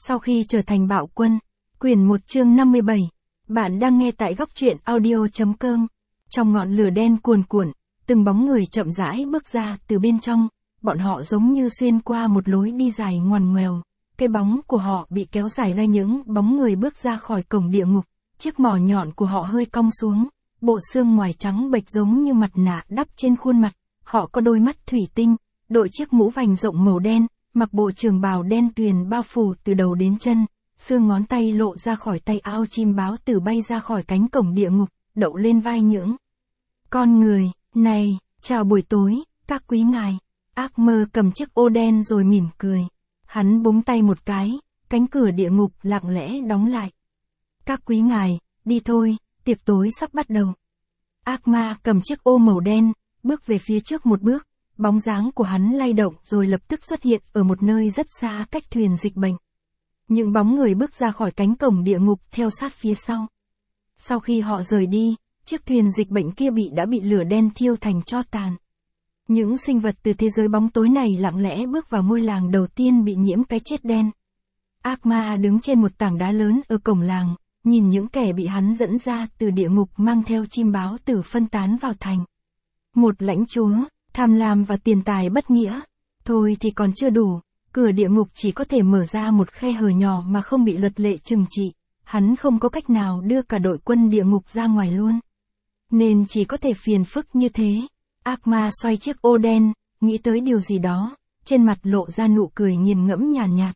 Sau khi trở thành bạo quân, quyển 1 chương 57, bạn đang nghe tại góc truyện audio.com. Trong ngọn lửa đen cuồn cuộn, từng bóng người chậm rãi bước ra từ bên trong, bọn họ giống như xuyên qua một lối đi dài ngoằn ngoèo. Cái bóng của họ bị kéo dài ra những bóng người bước ra khỏi cổng địa ngục, chiếc mỏ nhọn của họ hơi cong xuống, bộ xương ngoài trắng bệch giống như mặt nạ đắp trên khuôn mặt, họ có đôi mắt thủy tinh, đội chiếc mũ vành rộng màu đen, mặc bộ trường bào đen tuyền bao phủ từ đầu đến chân, xương ngón tay lộ ra khỏi tay áo, chim báo tử bay ra khỏi cánh cổng địa ngục, đậu lên vai những con người. Này, chào buổi tối, các quý ngài. Ác mơ cầm chiếc ô đen rồi mỉm cười. Hắn búng tay một cái, cánh cửa địa ngục lặng lẽ đóng lại. Các quý ngài, đi thôi, tiệc tối sắp bắt đầu. Ác ma cầm chiếc ô màu đen, bước về phía trước một bước, bóng dáng của hắn lay động rồi lập tức xuất hiện ở một nơi rất xa cách thuyền dịch bệnh. Những bóng người bước ra khỏi cánh cổng địa ngục theo sát phía sau. Sau khi họ rời đi, chiếc thuyền dịch bệnh kia đã bị lửa đen thiêu thành tro tàn. Những sinh vật từ thế giới bóng tối này lặng lẽ bước vào ngôi làng đầu tiên bị nhiễm cái chết đen. Ác ma đứng trên một tảng đá lớn ở cổng làng, nhìn những kẻ bị hắn dẫn ra từ địa ngục mang theo chim báo tử phân tán vào thành. Một lãnh chúa, tham lam và tiền tài bất nghĩa. Thôi thì còn chưa đủ, cửa địa ngục chỉ có thể mở ra một khe hở nhỏ mà không bị luật lệ trừng trị. Hắn không có cách nào đưa cả đội quân địa ngục ra ngoài luôn. Nên chỉ có thể phiền phức như thế. Ác ma xoay chiếc ô đen, nghĩ tới điều gì đó, trên mặt lộ ra nụ cười nghiền ngẫm nhàn nhạt.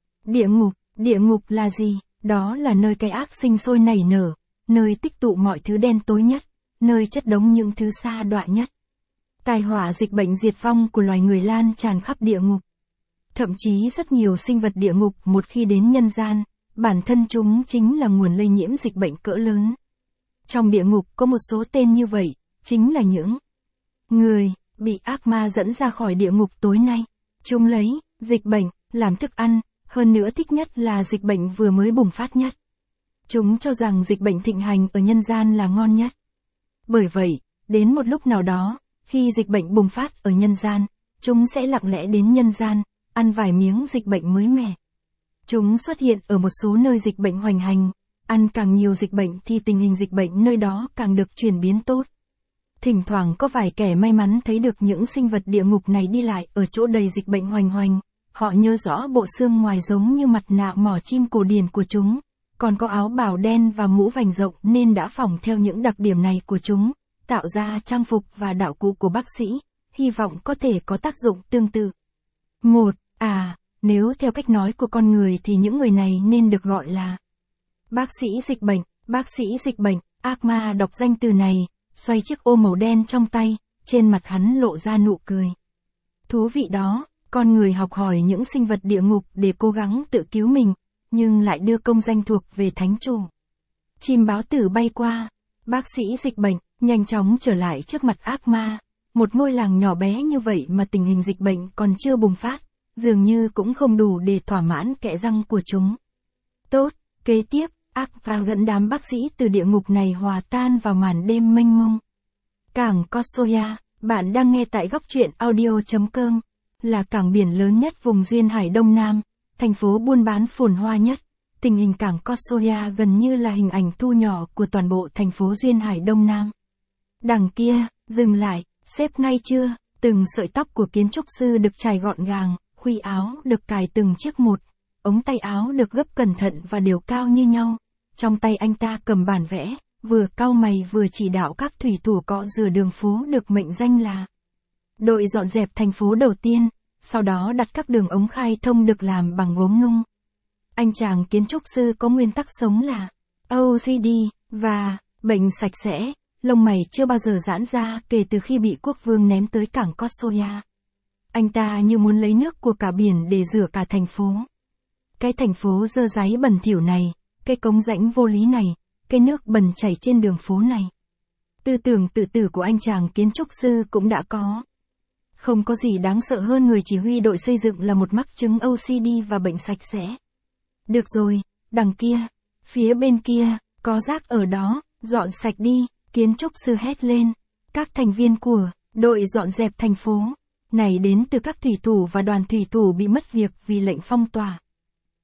Địa ngục là gì? Đó là nơi cái ác sinh sôi nảy nở, nơi tích tụ mọi thứ đen tối nhất, nơi chất đống những thứ sa đọa nhất. Tai họa dịch bệnh diệt vong của loài người lan tràn khắp địa ngục. Thậm chí rất nhiều sinh vật địa ngục một khi đến nhân gian, bản thân chúng chính là nguồn lây nhiễm dịch bệnh cỡ lớn. Trong địa ngục có một số tên như vậy, chính là những người bị ác ma dẫn ra khỏi địa ngục tối nay. Chúng lấy dịch bệnh làm thức ăn, hơn nữa thích nhất là dịch bệnh vừa mới bùng phát nhất. Chúng cho rằng dịch bệnh thịnh hành ở nhân gian là ngon nhất. Bởi vậy, đến một lúc nào đó, khi dịch bệnh bùng phát ở nhân gian, chúng sẽ lặng lẽ đến nhân gian, ăn vài miếng dịch bệnh mới mẻ. Chúng xuất hiện ở một số nơi dịch bệnh hoành hành, ăn càng nhiều dịch bệnh thì tình hình dịch bệnh nơi đó càng được chuyển biến tốt. Thỉnh thoảng có vài kẻ may mắn thấy được những sinh vật địa ngục này đi lại ở chỗ đầy dịch bệnh hoành hoành. Họ nhớ rõ bộ xương ngoài giống như mặt nạ mỏ chim cổ điển của chúng, còn có áo bào đen và mũ vành rộng nên đã phỏng theo những đặc điểm này của chúng, tạo ra trang phục và đạo cụ của bác sĩ, hy vọng có thể có tác dụng tương tự. Nếu theo cách nói của con người thì những người này nên được gọi là bác sĩ dịch bệnh. Ác ma đọc danh từ này, xoay chiếc ô màu đen trong tay, trên mặt hắn lộ ra nụ cười. Thú vị đó, con người học hỏi những sinh vật địa ngục để cố gắng tự cứu mình, nhưng lại đưa công danh thuộc về thánh chủ. Chim báo tử bay qua, bác sĩ dịch bệnh, nhanh chóng trở lại trước mặt ác ma. Một ngôi làng nhỏ bé như vậy mà tình hình dịch bệnh còn chưa bùng phát, dường như cũng không đủ để thỏa mãn kẽ răng của chúng. Tốt, kế tiếp, ác ma dẫn đám bác sĩ từ địa ngục này hòa tan vào màn đêm mênh mông. Cảng Kosoya, bạn đang nghe tại góc truyện audio.com, là cảng biển lớn nhất vùng duyên hải Đông Nam, thành phố buôn bán phồn hoa nhất. Tình hình cảng Kosoya gần như là hình ảnh thu nhỏ của toàn bộ thành phố duyên hải Đông Nam. Đằng kia, dừng lại, xếp ngay chưa, từng sợi tóc của kiến trúc sư được chải gọn gàng, khuy áo được cài từng chiếc một, ống tay áo được gấp cẩn thận và đều cao như nhau. Trong tay anh ta cầm bản vẽ, vừa cau mày vừa chỉ đạo các thủy thủ cọ rửa đường phố được mệnh danh là đội dọn dẹp thành phố đầu tiên, sau đó đặt các đường ống khai thông được làm bằng gốm nung. Anh chàng kiến trúc sư có nguyên tắc sống là OCD và bệnh sạch sẽ, lông mày chưa bao giờ giãn ra kể từ khi bị quốc vương ném tới cảng Kosoya. Anh ta như muốn lấy nước của cả biển để rửa cả thành phố. Cái thành phố dơ dáy bẩn thỉu này, cái cống rãnh vô lý này, cái nước bẩn chảy trên đường phố này. Tư tưởng tự tử của anh chàng kiến trúc sư cũng đã có. Không có gì đáng sợ hơn người chỉ huy đội xây dựng là một mắc chứng OCD và bệnh sạch sẽ. Được rồi, đằng kia, phía bên kia, có rác ở đó, dọn sạch đi, kiến trúc sư hét lên. Các thành viên của đội dọn dẹp thành phố này đến từ các thủy thủ và đoàn thủy thủ bị mất việc vì lệnh phong tỏa.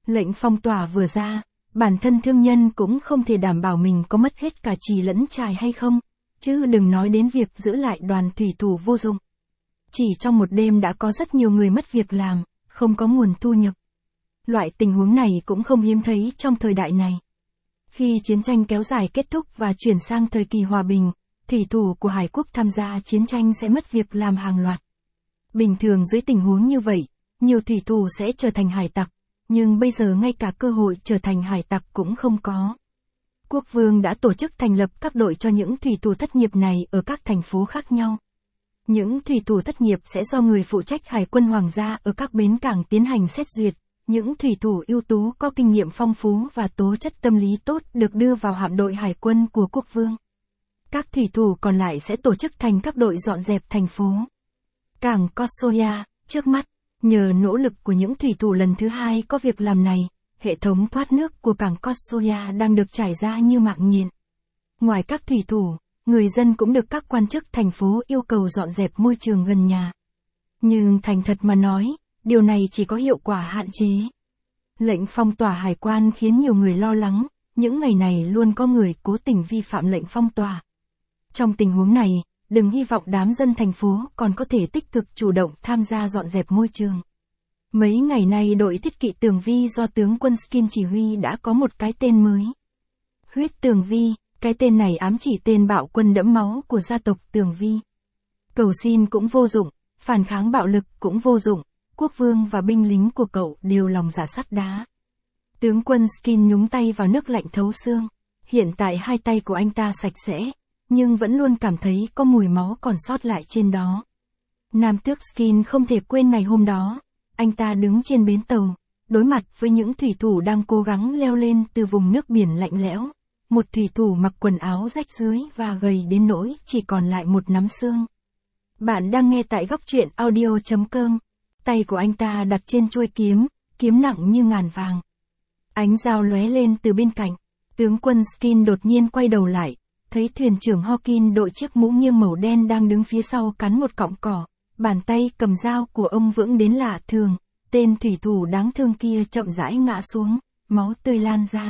Lệnh phong tỏa vừa ra, bản thân thương nhân cũng không thể đảm bảo mình có mất hết cả trì lẫn trài hay không, chứ đừng nói đến việc giữ lại đoàn thủy thủ vô dụng. Chỉ trong một đêm đã có rất nhiều người mất việc làm, không có nguồn thu nhập. Loại tình huống này cũng không hiếm thấy trong thời đại này. Khi chiến tranh kéo dài kết thúc và chuyển sang thời kỳ hòa bình, thủy thủ của Hải quốc tham gia chiến tranh sẽ mất việc làm hàng loạt. Bình thường dưới tình huống như vậy, nhiều thủy thủ sẽ trở thành hải tặc, nhưng bây giờ ngay cả cơ hội trở thành hải tặc cũng không có. Quốc vương đã tổ chức thành lập các đội cho những thủy thủ thất nghiệp này ở các thành phố khác nhau. Những thủy thủ thất nghiệp sẽ do người phụ trách hải quân hoàng gia ở các bến cảng tiến hành xét duyệt. Những thủy thủ ưu tú có kinh nghiệm phong phú và tố chất tâm lý tốt được đưa vào hạm đội hải quân của quốc vương. Các thủy thủ còn lại sẽ tổ chức thành các đội dọn dẹp thành phố. Cảng Kosoya, trước mắt, nhờ nỗ lực của những thủy thủ lần thứ hai có việc làm này, hệ thống thoát nước của cảng Kosoya đang được trải ra như mạng nhện. Ngoài các thủy thủ, người dân cũng được các quan chức thành phố yêu cầu dọn dẹp môi trường gần nhà. Nhưng thành thật mà nói, điều này chỉ có hiệu quả hạn chế. Lệnh phong tỏa hải quan khiến nhiều người lo lắng, những ngày này luôn có người cố tình vi phạm lệnh phong tỏa. Trong tình huống này, đừng hy vọng đám dân thành phố còn có thể tích cực chủ động tham gia dọn dẹp môi trường. Mấy ngày nay đội thiết kỵ Tường Vi do tướng quân Skin chỉ huy đã có một cái tên mới. Huyết Tường Vi, cái tên này ám chỉ tên bạo quân đẫm máu của gia tộc Tường Vi. Cầu xin cũng vô dụng, phản kháng bạo lực cũng vô dụng, quốc vương và binh lính của cậu đều lòng dạ sắt đá. Tướng quân Skin nhúng tay vào nước lạnh thấu xương. Hiện tại hai tay của anh ta sạch sẽ, nhưng vẫn luôn cảm thấy có mùi máu còn sót lại trên đó. Nam tước Skin không thể quên ngày hôm đó. Anh ta đứng trên bến tàu, đối mặt với những thủy thủ đang cố gắng leo lên từ vùng nước biển lạnh lẽo. Một thủy thủ mặc quần áo rách rưới và gầy đến nỗi chỉ còn lại một nắm xương. Bạn đang nghe tại góc truyện audio.com. Tay của anh ta đặt trên chuôi kiếm, kiếm nặng như ngàn vàng. Ánh dao lóe lên từ bên cạnh. Tướng quân Skin đột nhiên quay đầu lại, thấy thuyền trưởng Hawkins đội chiếc mũ nghiêng màu đen đang đứng phía sau cắn một cọng cỏ. Bàn tay cầm dao của ông vững đến lạ thường. Tên thủy thủ đáng thương kia chậm rãi ngã xuống, máu tươi lan ra.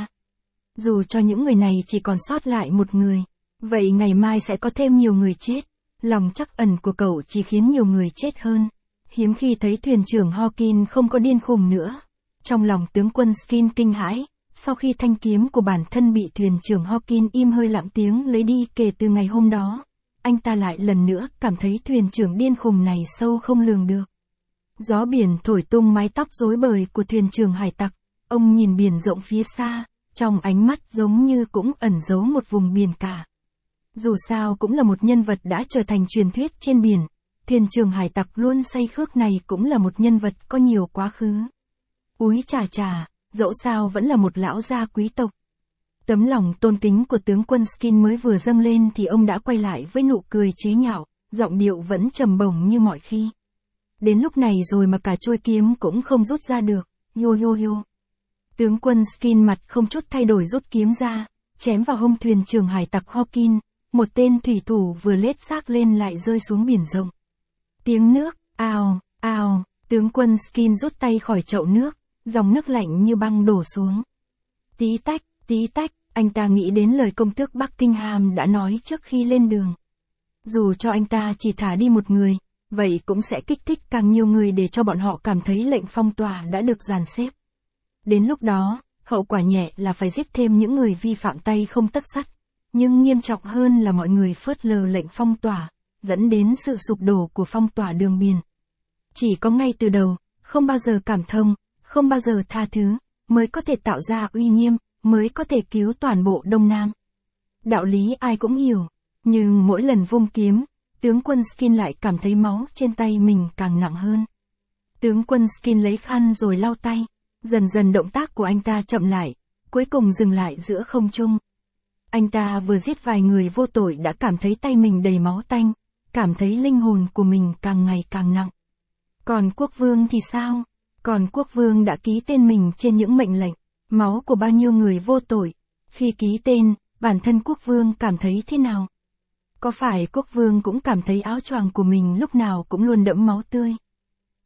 Dù cho những người này chỉ còn sót lại một người, vậy ngày mai sẽ có thêm nhiều người chết. Lòng trắc ẩn của cậu chỉ khiến nhiều người chết hơn. Hiếm khi thấy thuyền trưởng Hawkins không có điên khùng nữa. Trong lòng tướng quân Skin kinh hãi, sau khi thanh kiếm của bản thân bị thuyền trưởng Hawkins im hơi lặng tiếng lấy đi kể từ ngày hôm đó, anh ta lại lần nữa cảm thấy thuyền trưởng điên khùng này sâu không lường được. Gió biển thổi tung mái tóc rối bời của thuyền trưởng hải tặc, ông nhìn biển rộng phía xa, trong ánh mắt giống như cũng ẩn giấu một vùng biển cả. Dù sao cũng là một nhân vật đã trở thành truyền thuyết trên biển, thuyền trưởng hải tặc luôn say khước này cũng là một nhân vật có nhiều quá khứ. Úi chà chà, dẫu sao vẫn là một lão gia quý tộc. Tấm lòng tôn kính của tướng quân Skin mới vừa dâng lên thì ông đã quay lại với nụ cười chế nhạo, giọng điệu vẫn trầm bổng như mọi khi. Đến lúc này rồi mà cả chuôi kiếm cũng không rút ra được, yo yo yo. Tướng quân Skin mặt không chút thay đổi rút kiếm ra, chém vào hông thuyền trưởng hải tặc Hawkins, một tên thủy thủ vừa lết xác lên lại rơi xuống biển rộng. Tiếng nước, ào, ào, tướng quân Skin rút tay khỏi chậu nước, dòng nước lạnh như băng đổ xuống. Tí tách, anh ta nghĩ đến lời công tước Buckingham đã nói trước khi lên đường. Dù cho anh ta chỉ thả đi một người, vậy cũng sẽ kích thích càng nhiều người để cho bọn họ cảm thấy lệnh phong tỏa đã được dàn xếp. Đến lúc đó, hậu quả nhẹ là phải giết thêm những người vi phạm tay không tấc sắt, nhưng nghiêm trọng hơn là mọi người phớt lờ lệnh phong tỏa, dẫn đến sự sụp đổ của phong tỏa đường biển. Chỉ có ngay từ đầu, không bao giờ cảm thông, không bao giờ tha thứ, mới có thể tạo ra uy nghiêm, mới có thể cứu toàn bộ Đông Nam. Đạo lý ai cũng hiểu, nhưng mỗi lần vung kiếm, tướng quân Skin lại cảm thấy máu trên tay mình càng nặng hơn. Tướng quân Skin lấy khăn rồi lau tay, dần dần động tác của anh ta chậm lại, cuối cùng dừng lại giữa không trung. Anh ta vừa giết vài người vô tội đã cảm thấy tay mình đầy máu tanh, cảm thấy linh hồn của mình càng ngày càng nặng. Còn quốc vương thì sao? Còn quốc vương đã ký tên mình trên những mệnh lệnh, máu của bao nhiêu người vô tội. Khi ký tên, bản thân quốc vương cảm thấy thế nào? Có phải quốc vương cũng cảm thấy áo choàng của mình lúc nào cũng luôn đẫm máu tươi?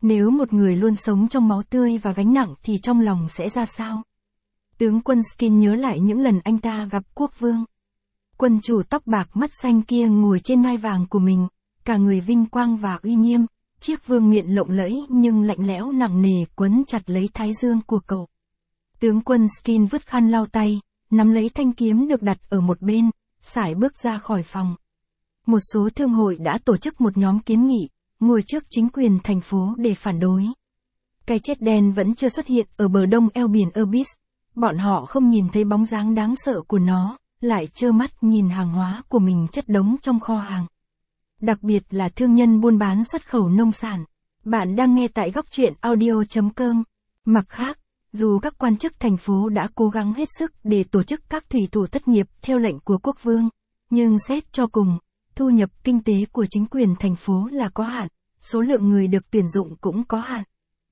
Nếu một người luôn sống trong máu tươi và gánh nặng thì trong lòng sẽ ra sao? Tướng quân Skin nhớ lại những lần anh ta gặp quốc vương. Quân chủ tóc bạc mắt xanh kia ngồi trên ngai vàng của mình, cả người vinh quang và uy nghiêm, chiếc vương miện lộng lẫy nhưng lạnh lẽo nặng nề quấn chặt lấy thái dương của cậu. Tướng quân Skin vứt khăn lau tay, nắm lấy thanh kiếm được đặt ở một bên, sải bước ra khỏi phòng. Một số thương hội đã tổ chức một nhóm kiến nghị, ngồi trước chính quyền thành phố để phản đối. Cái chết đen vẫn chưa xuất hiện ở bờ đông eo biển Abyss. Bọn họ không nhìn thấy bóng dáng đáng sợ của nó, lại trơ mắt nhìn hàng hóa của mình chất đống trong kho hàng. Đặc biệt là thương nhân buôn bán xuất khẩu nông sản. Bạn đang nghe tại góc truyện audio.com. Mặt khác, dù các quan chức thành phố đã cố gắng hết sức để tổ chức các thủy thủ thất nghiệp theo lệnh của quốc vương, nhưng xét cho cùng, thu nhập kinh tế của chính quyền thành phố là có hạn, số lượng người được tuyển dụng cũng có hạn.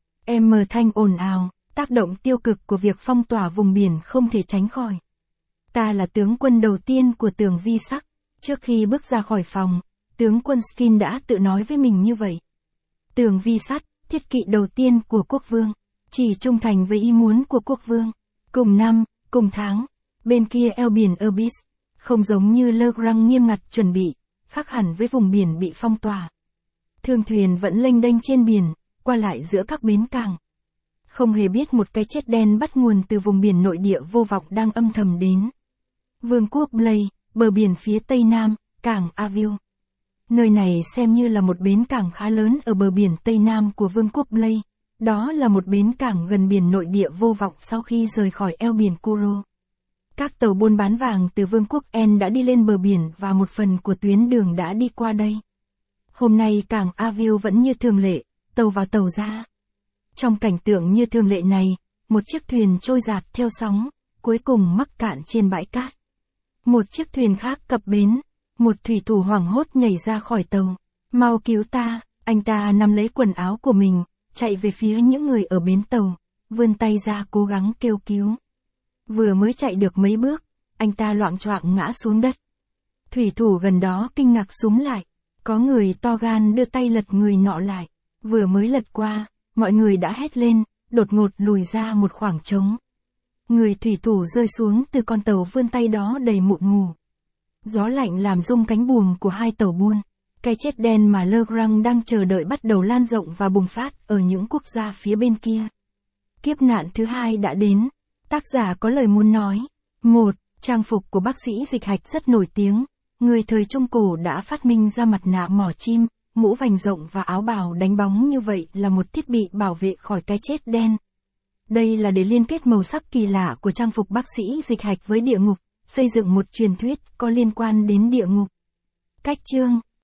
Thanh ồn ào, tác động tiêu cực của việc phong tỏa vùng biển không thể tránh khỏi. Ta là tướng quân đầu tiên của Tường Vi Sắc. Trước khi bước ra khỏi phòng, tướng quân Skin đã tự nói với mình như vậy. Tường Vi Sắt, thiết kỵ đầu tiên của quốc vương, chỉ trung thành với ý muốn của quốc vương. Cùng năm, cùng tháng, bên kia eo biển Abyss, không giống như Le Grand nghiêm ngặt chuẩn bị, khác hẳn với vùng biển bị phong tỏa. Thương thuyền vẫn lênh đênh trên biển, qua lại giữa các bến cảng. Không hề biết một cái chết đen bắt nguồn từ vùng biển nội địa vô vọng đang âm thầm đến. Vương quốc Blade, bờ biển phía tây nam, cảng Avil. Nơi này xem như là một bến cảng khá lớn ở bờ biển tây nam của Vương quốc Blade. Đó là một bến cảng gần biển nội địa vô vọng sau khi rời khỏi eo biển Kuro. Các tàu buôn bán vàng từ Vương quốc En đã đi lên bờ biển và một phần của tuyến đường đã đi qua đây. Hôm nay cảng Avil vẫn như thường lệ, tàu vào tàu ra. Trong cảnh tượng như thường lệ này, một chiếc thuyền trôi dạt theo sóng, cuối cùng mắc cạn trên bãi cát. Một chiếc thuyền khác cập bến, một thủy thủ hoảng hốt nhảy ra khỏi tàu. Mau cứu ta, anh ta nắm lấy quần áo của mình, chạy về phía những người ở bến tàu, vươn tay ra cố gắng kêu cứu. Vừa mới chạy được mấy bước, anh ta loạng choạng ngã xuống đất. Thủy thủ gần đó kinh ngạc xúm lại, có người to gan đưa tay lật người nọ lại. Vừa mới lật qua, mọi người đã hét lên, đột ngột lùi ra một khoảng trống. Người thủy thủ rơi xuống từ con tàu vươn tay đó đầy mụn mù. Gió lạnh làm rung cánh buồm của hai tàu buôn. Cái chết đen mà Le Grand đang chờ đợi bắt đầu lan rộng và bùng phát ở những quốc gia phía bên kia. Kiếp nạn thứ hai đã đến. Tác giả có lời muốn nói. 1. Trang phục của bác sĩ Dịch Hạch rất nổi tiếng. Người thời Trung Cổ đã phát minh ra mặt nạ mỏ chim, mũ vành rộng và áo bào đánh bóng như vậy là một thiết bị bảo vệ khỏi cái chết đen. Đây là để liên kết màu sắc kỳ lạ của trang phục bác sĩ Dịch Hạch với địa ngục, xây dựng một truyền thuyết có liên quan đến địa ngục. Cách chương